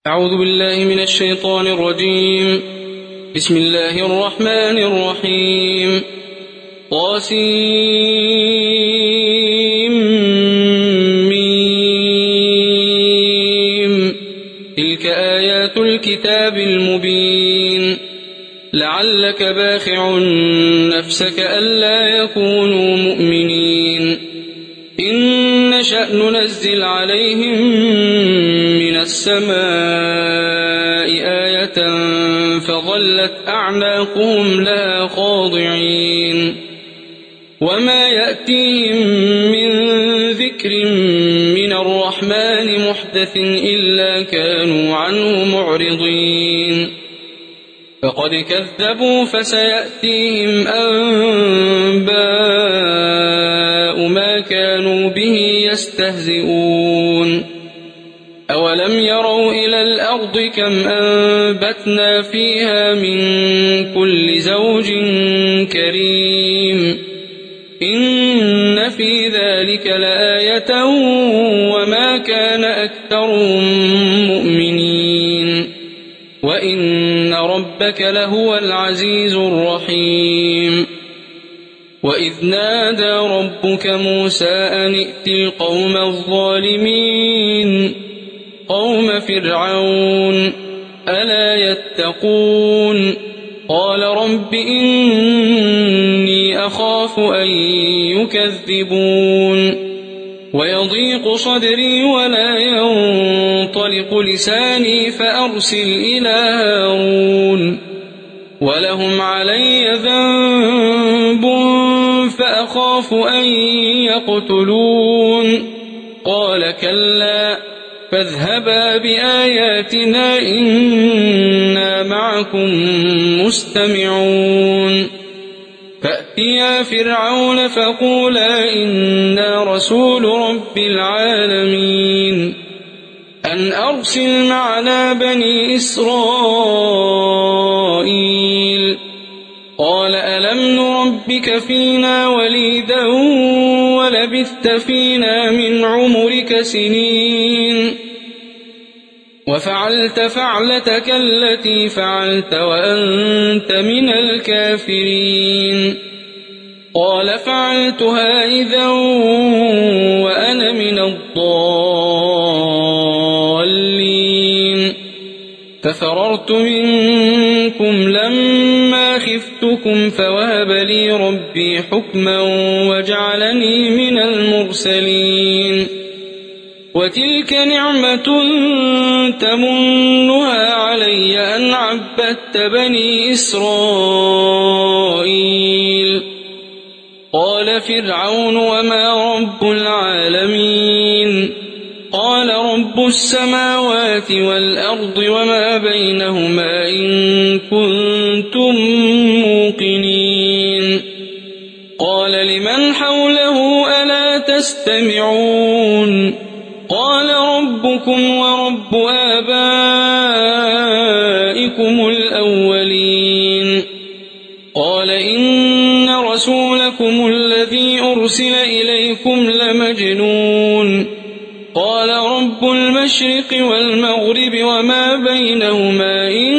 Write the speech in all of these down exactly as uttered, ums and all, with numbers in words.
أعوذ بالله من الشيطان الرجيم. بسم الله الرحمن الرحيم. طاسيم. تلك آيات الكتاب المبين. لعلك باخع نفسك ألا يكونوا مؤمنين. إن نشأ ننزل عليهم من السماء آية فظلت أعناقهم لها خاضعين. وما يأتيهم من ذكر من الرحمن محدث إلا كانوا عنه معرضين. فقد كذبوا فسيأتيهم أنباء ما كانوا به يستهزئون. أولم يروا إلى الأرض كم أنبتنا فيها من كل زوج كريم. إن في ذلك لآية وما كان أكثرهم مؤمنين وإن ربك لهو العزيز الرحيم. وإذ نادى ربك موسى أن ائت القوم الظالمين قوم فرعون ألا يتقون. قال رب إني أخاف أن يكذبون ويضيق صدري ولا ينطلق لساني فأرسل إلى هارون ولهم علي ذنب فأخاف أن يقتلون. قال كلا فاذهبا بآياتنا إنا معكم مستمعون. فأتيا فرعون فقولا إنا رسول رب العالمين أن أرسل معنا بني إسرائيل. قال ألم نربك فينا وليدا ولبثت فينا من عمرك سنين وفعلت فعلتك التي فعلت وأنت من الكافرين. قال فعلتها إذا وأنا من الضالين. ففررت منكم لما خفتكم فوهب لي ربي حكما وجعلني من المرسلين. وتلك نعمة تمنها علي أن عبدت بني إسرائيل. قال فرعون وما رب العالمين. قال رب السماوات والأرض وما بينهما إن كنتم موقنين. قال لمن حوله ألا تستمعون. قال ربكم ورب آبائكم الأولين. قال إن رسولكم الذي أرسل إليكم لمجنون. قال رب المشرق والمغرب وما بينهما إن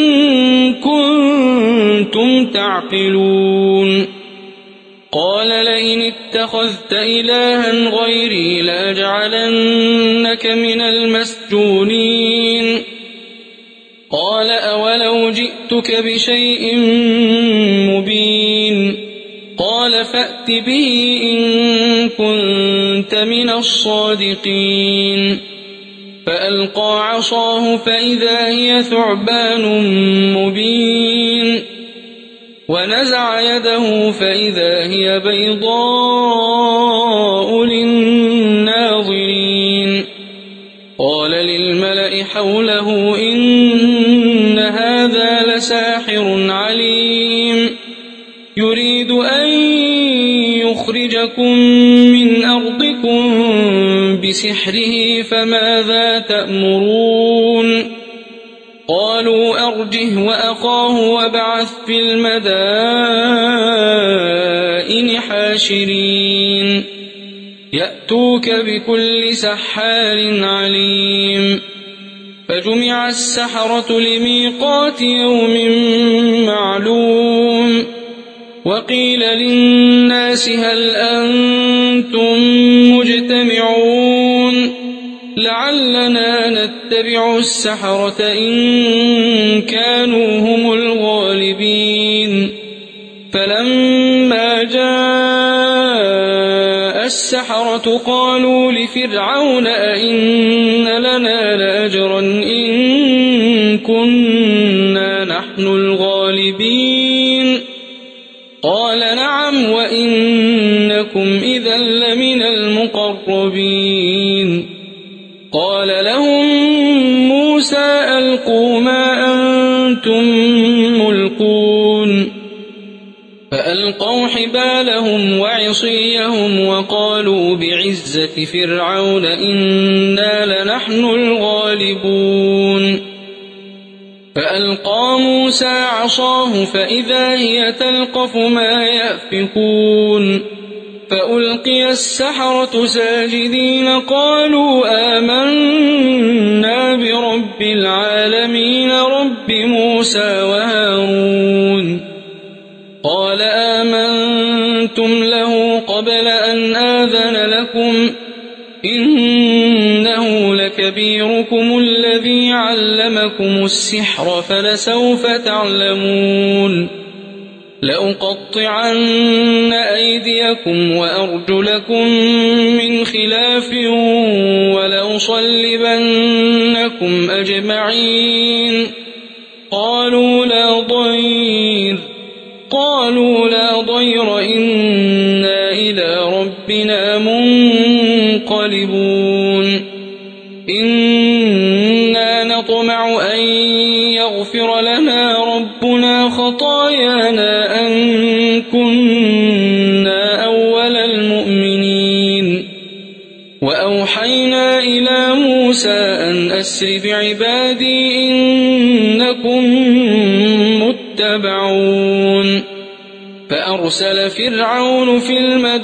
كنتم تعقلون. قال لئن اتخذت إلها غيري لأجعلنك من المسجونين. قال أولو جئتك بشيء مبين. قال فأت به إن كنت من الصادقين. فألقى عصاه فإذا هي ثعبان مبين. ونزع يده فإذا هي بيضاء للناظرين. قال للملأ حوله إن هذا لساحر عليم يريد أن يخرجكم من أرضكم بسحره فماذا تأمرون. قالوا أرجه وأخاه وابعث في المدائن حاشرين يأتوك بكل سحار عليم. فجمع السحرة لميقات يوم معلوم وقيل للناس هل أنتم مجتمعون لعلنا نتبع السحرة إن كانوا هم الغالبين فلما جاء السحرة قالوا لفرعون أئن لنا لأجرا إن كنا نحن الغالبين قال نعم وإنكم إذا لمن المقربين قال لهم موسى ألقوا ما أنتم ملقون فألقوا حبالهم وعصيهم وقالوا بعزة فرعون إنا لنحن الغالبون فألقى موسى عصاه فإذا هي تلقف ما يأفكون فألقي السحرة ساجدين قالوا آمنا برب العالمين رب موسى وهارون قال آمنتم له قبل أن آذن لكم إنه لكبيركم الذي علمكم السحر فلسوف تعلمون لأقطعن أيديكم وأرجلكم من خلاف ولأصلبنكم أجمعين قالوا لا ضير قالوا لا ضير إنا إلى ربنا منقلبون إنا نطمع أن يغفر لنا ربنا خطايانا أن كنا أول المؤمنين وأوحينا إلى موسى أن أسر بعبادي إنكم متبعون فأرسل فرعون في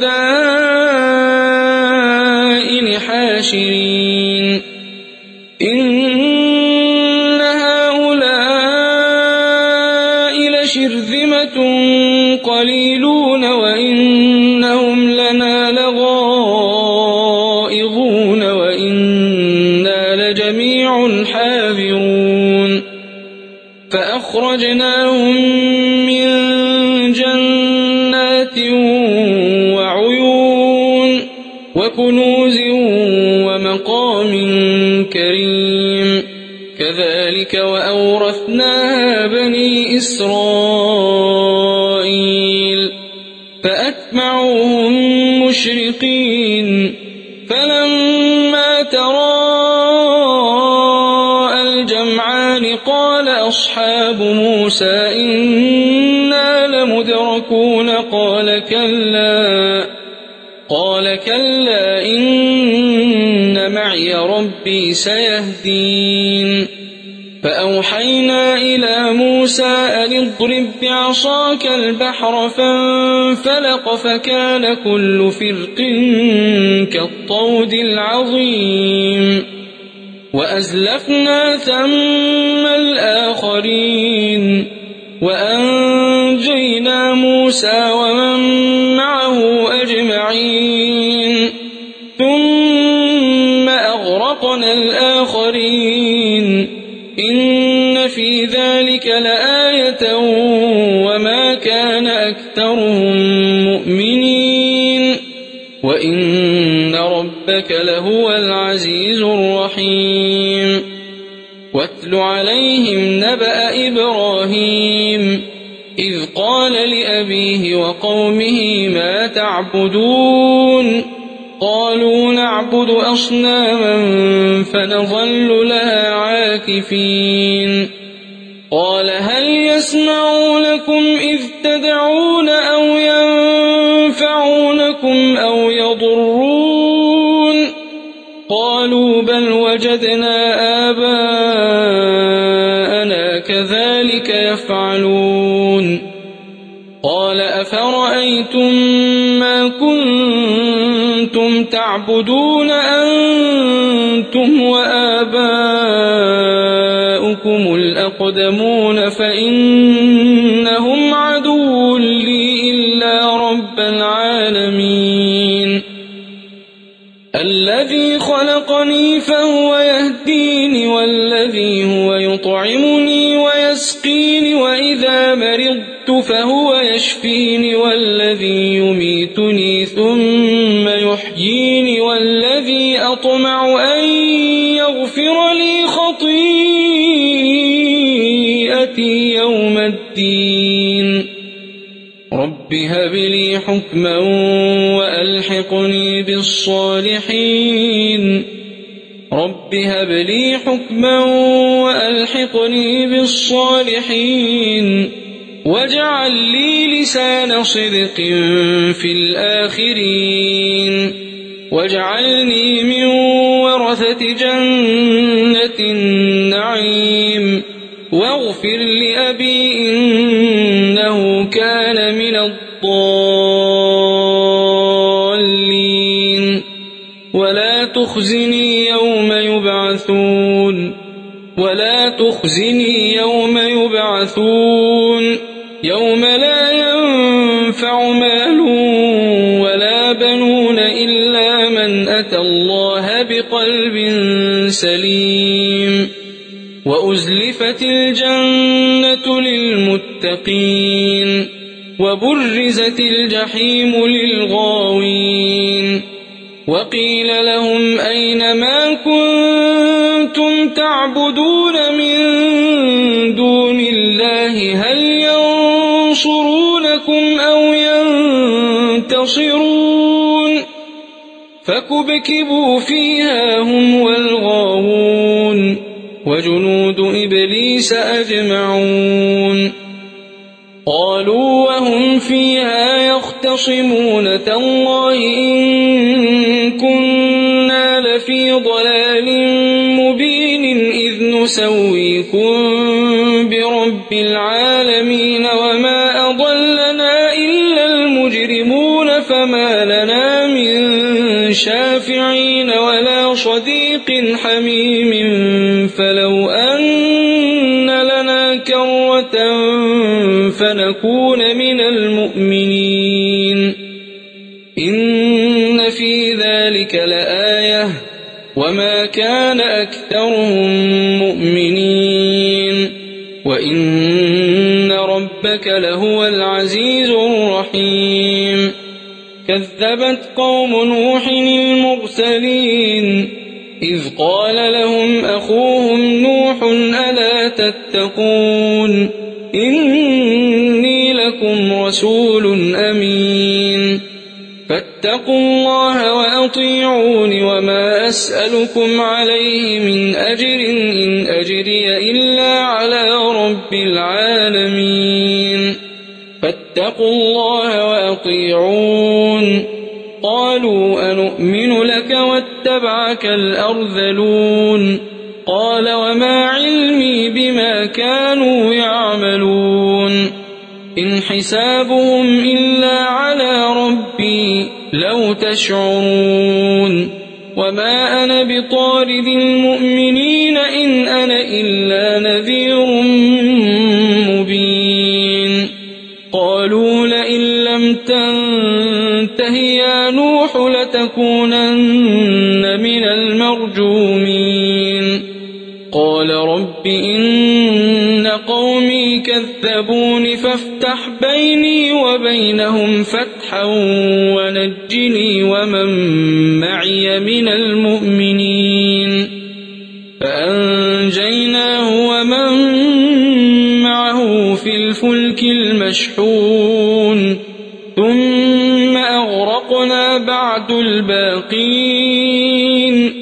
المدائن حاشرين إن هؤلاء لشرذمة قليلون وإنهم لنا لغائظون وإنا لجميع حاذرون فأخرجناهم من جنات وعيون وكنوز ومقام كريم كذلك وأورثناها بني إسرائيل فأتبعوهم مشرقين فلما تراءى الجمعان قال أصحاب موسى إنا لمدركون قال كلا قال كلا إن معي ربي سيهدين فأوحينا إلى موسى أن اضرب بعصاك البحر فانفلق فكان كل فرق كالطود العظيم وأزلفنا ثم الآخرين وأنجينا موسى ومن معه أجمعين ثم أغرقنا الآخرين إن في ذلك لآية وما كان أكثرهم مؤمنين وإن ربك لهو العزيز الرحيم واتل عليهم نبأ إبراهيم إذ قال لأبيه وقومه ما تعبدون قالوا نعبد أصناما فنظل لها عاكفين قال هل يسمعونكم إذ تدعون أو ينفعونكم أو يضرون قالوا بل وجدنا آباءنا كذلك يفعلون قال أفرأيتم ما كنتم كنتم تعبدون أنتم وآباؤكم الأقدمون فإنهم عدو لي إلا رب العالمين الذي خلقني فهو يهديني والذي هو يطعمني ويسقيني وإذا مرضت فهو يشفيني والذي يميتني ثم يحييني والذي أطمع أن يغفر لي خطيئتي يوم الدين رب هب لي حكما وألحقني بالصالحين رب هب لي حكما وألحقني بالصالحين واجعل لي لسان صدق في الآخرين واجعلني من ورثة جنة النعيم واغفر لأبي إنه كان من الضالين ولا تخزني يوم يبعثون ولا تخزني يوم يبعثون يوم لا ينفع مال ولا بنون إلا من أتى الله بقلب سليم وأزلفت الجنة للمتقين وبرزت الجحيم للغاوين وقيل لهم أين ما كنتم تعبدون من دون الله هل ينصرونكم أو ينتصرون فكبكبوا فيها هم والغاوون وجنود إبليس أجمعون قالوا وهم فيها يختصمون تالله إن كنا لفي ضلال مبين إذ نسويكم برب العالمين وما أضلنا إلا المجرمون فما لنا من شافعين ولا صديق حميم فلو أن لنا كرة فنكون من المؤمنين إن في ذلك لآية وما كان أكثرهم مؤمنين وإن ربك لهو العزيز الرحيم كذبت قوم نوح المرسلين إذ قال لهم أخوهم نوح ألا تتقون إني لكم رسول أمين فاتقوا الله وأطيعون وما أسألكم عليه من أجر إن أجري إلا على رب العالمين فاتقوا الله وأطيعون قالوا أنؤمن لك واتبعك الأرذلون قال وما علمي بما كانوا يعملون إن حسابهم إلا على ربي لو تشعرون وما أنا بطارد المؤمنين إن أنا إلا نذير مبين قالوا لئن لم تنته يا نوح لتكونن من المرجومين قال رب إن قومي كذبون فافتح بيني وبينهم فتحا ونجني ومن معي من المؤمنين فأنجيناه ومن معه في الفلك المشحون ثم أغرقنا بعد الباقين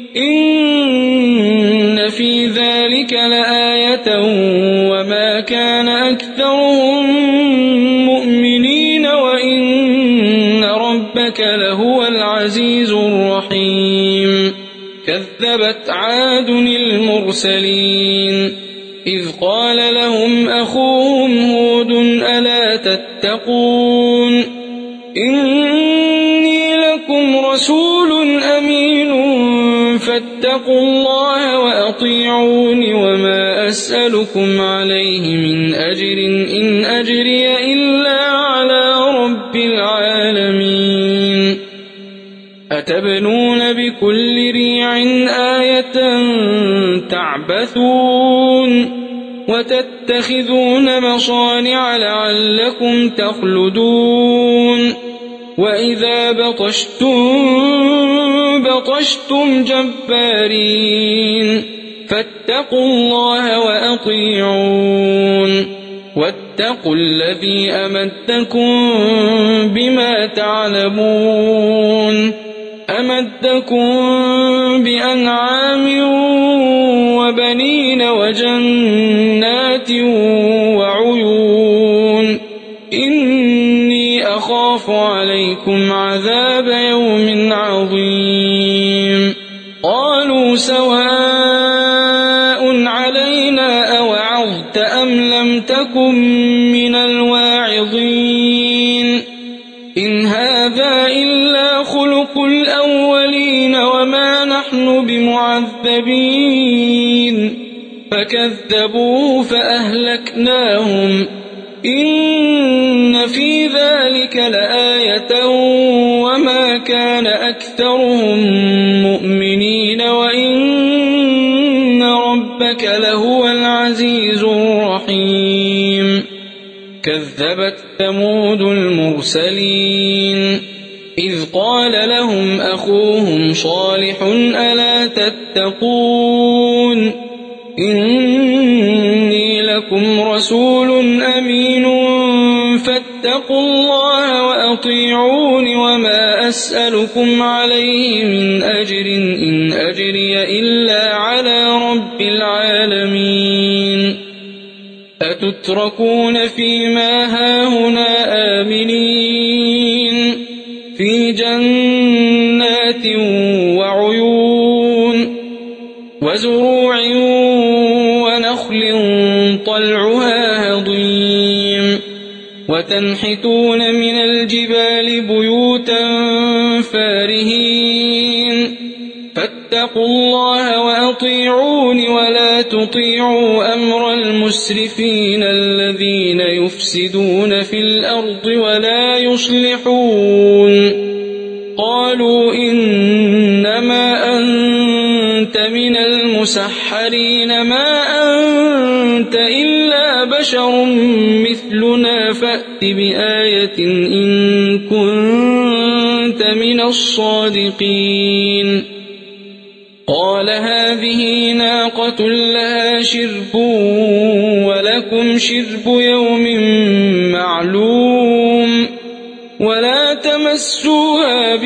إن في ذلك لآية وما كان أكثرهم مؤمنين وإن ربك لهو العزيز الرحيم كذبت عاد المرسلين إذ قال لهم أخوهم هود ألا تتقون إني لكم رسول رسول أمين فاتقوا الله وأطيعون وما أسألكم عليه من أجر إن أجري إلا على رب العالمين أتبنون بكل ريع آية تعبثون وتتخذون مصانع لعلكم تخلدون وإذا بطشتم بطشتم جبارين فاتقوا الله وأطيعون واتقوا الذي أمدكم بما تعلمون أمدكم بأنعام وبنين وجنات وعيون إني أخاف عليكم عذاب يوم عظيم قالوا سواء علينا أوعظت أم لم تكن من الواعظين إن هذا إلا خلق الأولين وما نحن بمعذبين فكذبوه فأهلكناهم إن في ذلك لآية وما كان أكثرهم مؤمنين وإن ربك لهو العزيز الرحيم كذبت ثمود المرسلين إذ قال لهم أخوهم صالح ألا تتقون إني لكم رسول أمين فاتقوا الله وأطيعون وما أسألكم عليه من أجر إن أجري إلا على رب العالمين أتتركون فيما هاهنا آمنين في جنات وعيون وزروع ونخل طلعها هضيم وتنحتون من الجبال بيوتا فارهين فاتقوا الله وأطيعون ولا تطيعوا أمر المسرفين الذين يفسدون في الأرض ولا يصلحون قالوا إنما أنت من المسحرين ما أنت إلا بشر مثلنا فأت بآية إن كنت من الصادقين قال هذه ناقة لها شرب ولكم شرب يوم معلوم ولا تمسوها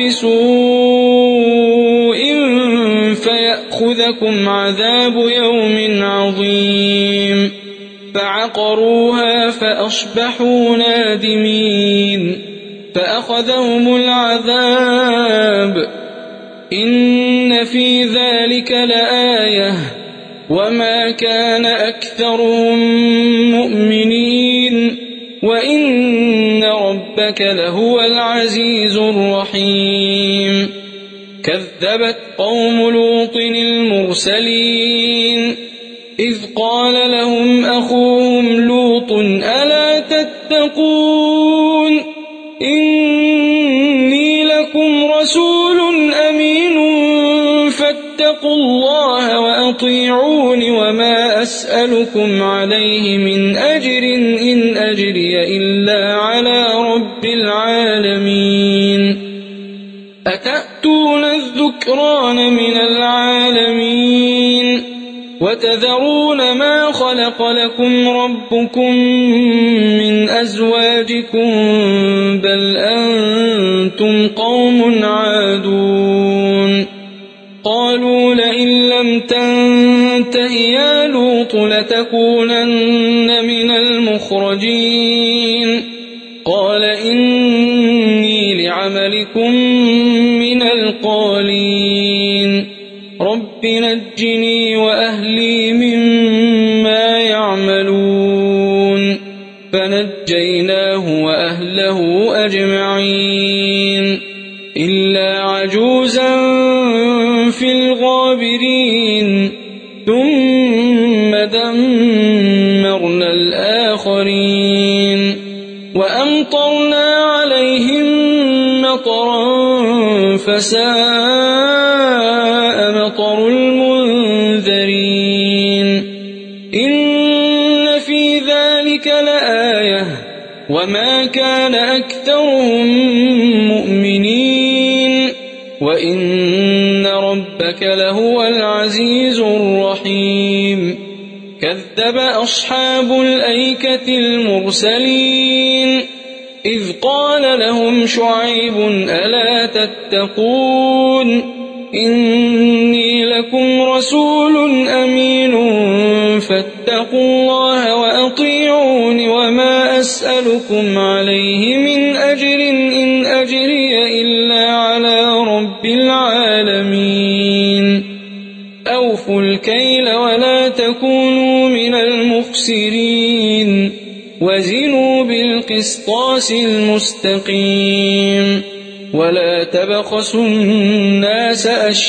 بسوء فيأخذكم عذاب يوم عظيم فعقروها فأصبحوا نادمين فأخذهم العذاب إن في ذلك لآية وما كان أكثرهم مؤمنين وإن ربك لهو العزيز الرحيم كذبت قوم لوط المرسلين إذ قال لهم أخوهم لوط ألا تتقون إني لكم رسول أمين فاتقوا الله وأطيعون وما أسألكم عليه من أجر إن أجري إلا على رب العالمين أتأتون الذكران من العالمين وتذرون ما خلق لكم ربكم من أزواجكم بل أنتم قوم عادون قالوا لئن لم تنته يا لوط لتكونن من المخرجين قال إني لعملكم من القالين رب نجني وأهلي مما يعملون فنجيناه وأهله أجمعين إلا عجوزا ودمرنا الآخرين وأمطرنا عليهم مطرا فساء مطر المنذرين إن في ذلك لآية وما كان أكثرهم مؤمنين وإن ربك لهو العزيز الرحيم كذب أصحاب الأيكة المرسلين إذ قال لهم شعيب ألا تتقون إني لكم رسول أمين فاتقوا الله وأطيعون وما أسألكم عليه من أجر إن أجري إلا على رب العالمين أوفوا الكيل ولا تكونوا من المخسرين وزنوا بالقسطاس المستقيم ولا تبخسوا الناس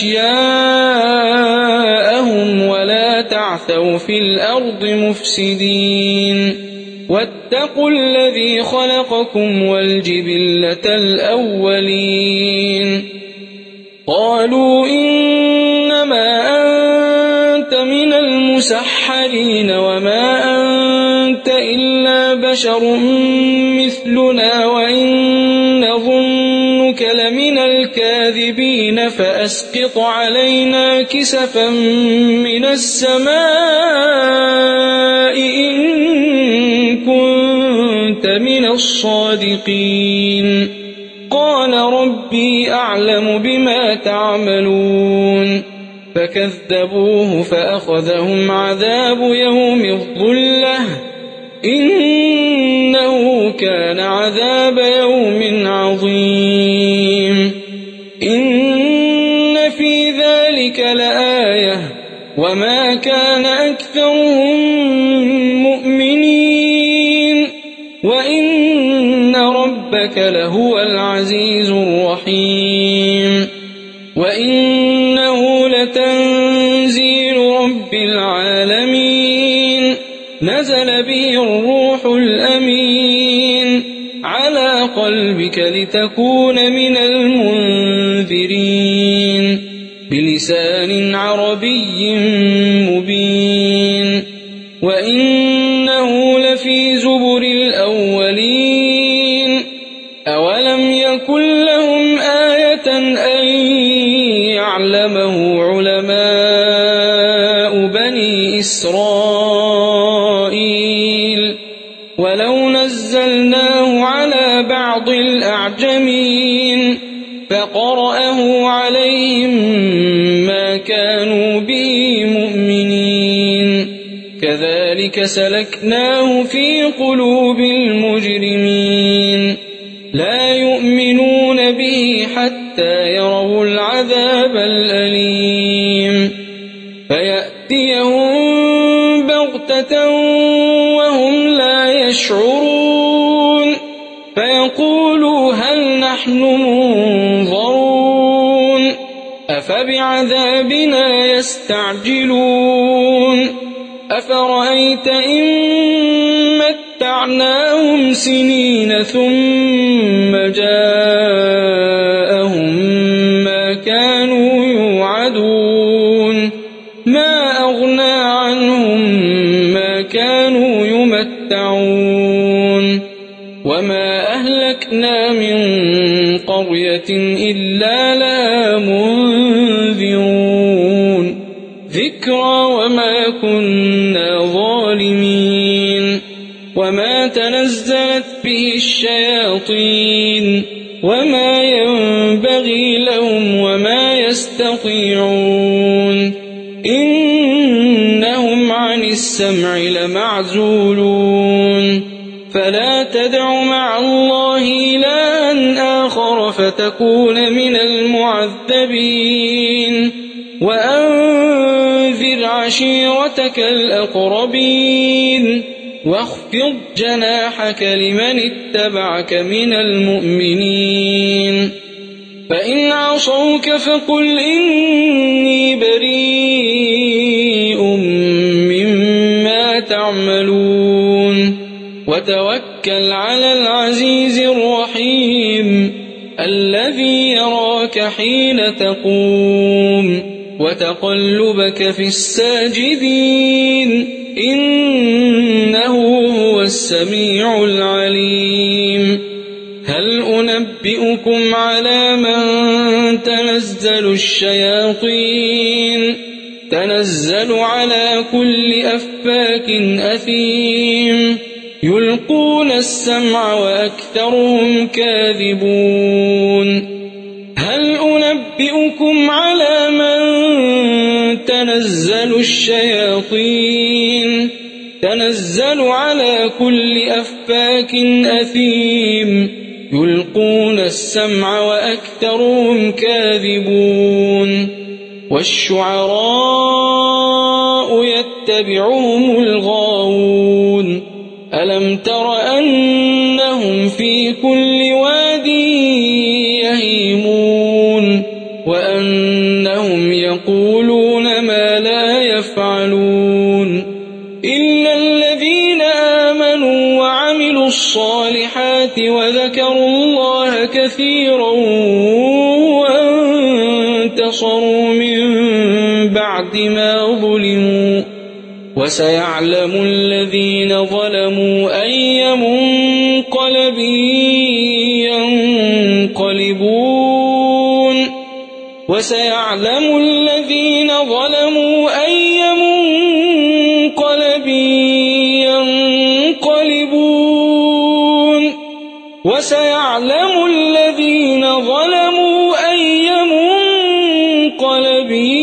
أشياءهم ولا تعثوا في الأرض مفسدين واتقوا الذي خلقكم والجبلة الأولين قالوا إنما أنت من المسحرين وما أنت إلا بشر مثلنا وإن نظنك لمن الكاذبين فأسقط علينا كسفا من السماء إن كنت من الصادقين قال ربي أعلم بما تعملون فكذبوه فأخذهم عذاب يوم الظلة إنه كان عذاب يوم عظيم إن في ذلك لآية وما كان أكثرهم مؤمنين وإن ربك لهو العزيز الرحيم وإنه لتنزيل رب العالمين نزل به الروح الأمين على قلبك لتكون من المنذرين بلسان عربي مبين وإنه لفي زبر الأولين أولم يكن لهم آية أن يعلمه علماء بني إسرائيل ولو نزلناه على بعض الأعجمين فقرأه عليهم ما كانوا به مؤمنين كذلك سلكناه في قلوب المجرمين لا يؤمنون به حتى يروا العذاب الأليم فيأتيهم بغتة وهم لا يشعرون فيقولوا هل نحن منظرون أفبعذابنا يستعجلون أفرأيت إن متعناهم سنين ثم جاءهم ما كانوا يوعدون ما أغنى عنهم ما كانوا يمتعون وما أهلكنا من قرية إلا لها منذرون ذكرى وما كنا ظالمين وما تنزلت به الشياطين وما ينبغي لهم وما يستطيعون إنهم عن السمع لمعزولون فلا تدع مع الله إلها آخر فتكون من المعذبين وأنذر عشيرتك الأقربين واخفض جناحك لمن اتبعك من المؤمنين فإن عصوك فقل إني بريء مما تعملون وتوكل على العزيز الرحيم الذي يراك حين تقوم وتقلبك في الساجدين إنه هو السميع العليم هل أنبئكم على من تنزل الشياطين تنزل على كل أفاك أثيم يلقون السمع وأكثرهم كاذبون هل أنبئكم على من تنزل الشياطين تنزل على كل أفاك أثيم يلقون السمع وأكثرهم كاذبون والشعراء يتبعهم الغاوون ألم تر أنهم في كل واد يهيمون وأنهم يقولون ما لا يفعلون إلا الذين آمنوا وعملوا الصالحات وذكروا الله كثيرا وانتصروا من بعد ما ظلموا وسيعلم الذين ظلموا أي منقلب ينقلبون وسيعلم الذين ظلموا أي منقلب ينقلبون وسيعلم الذين ظلموا أي منقلب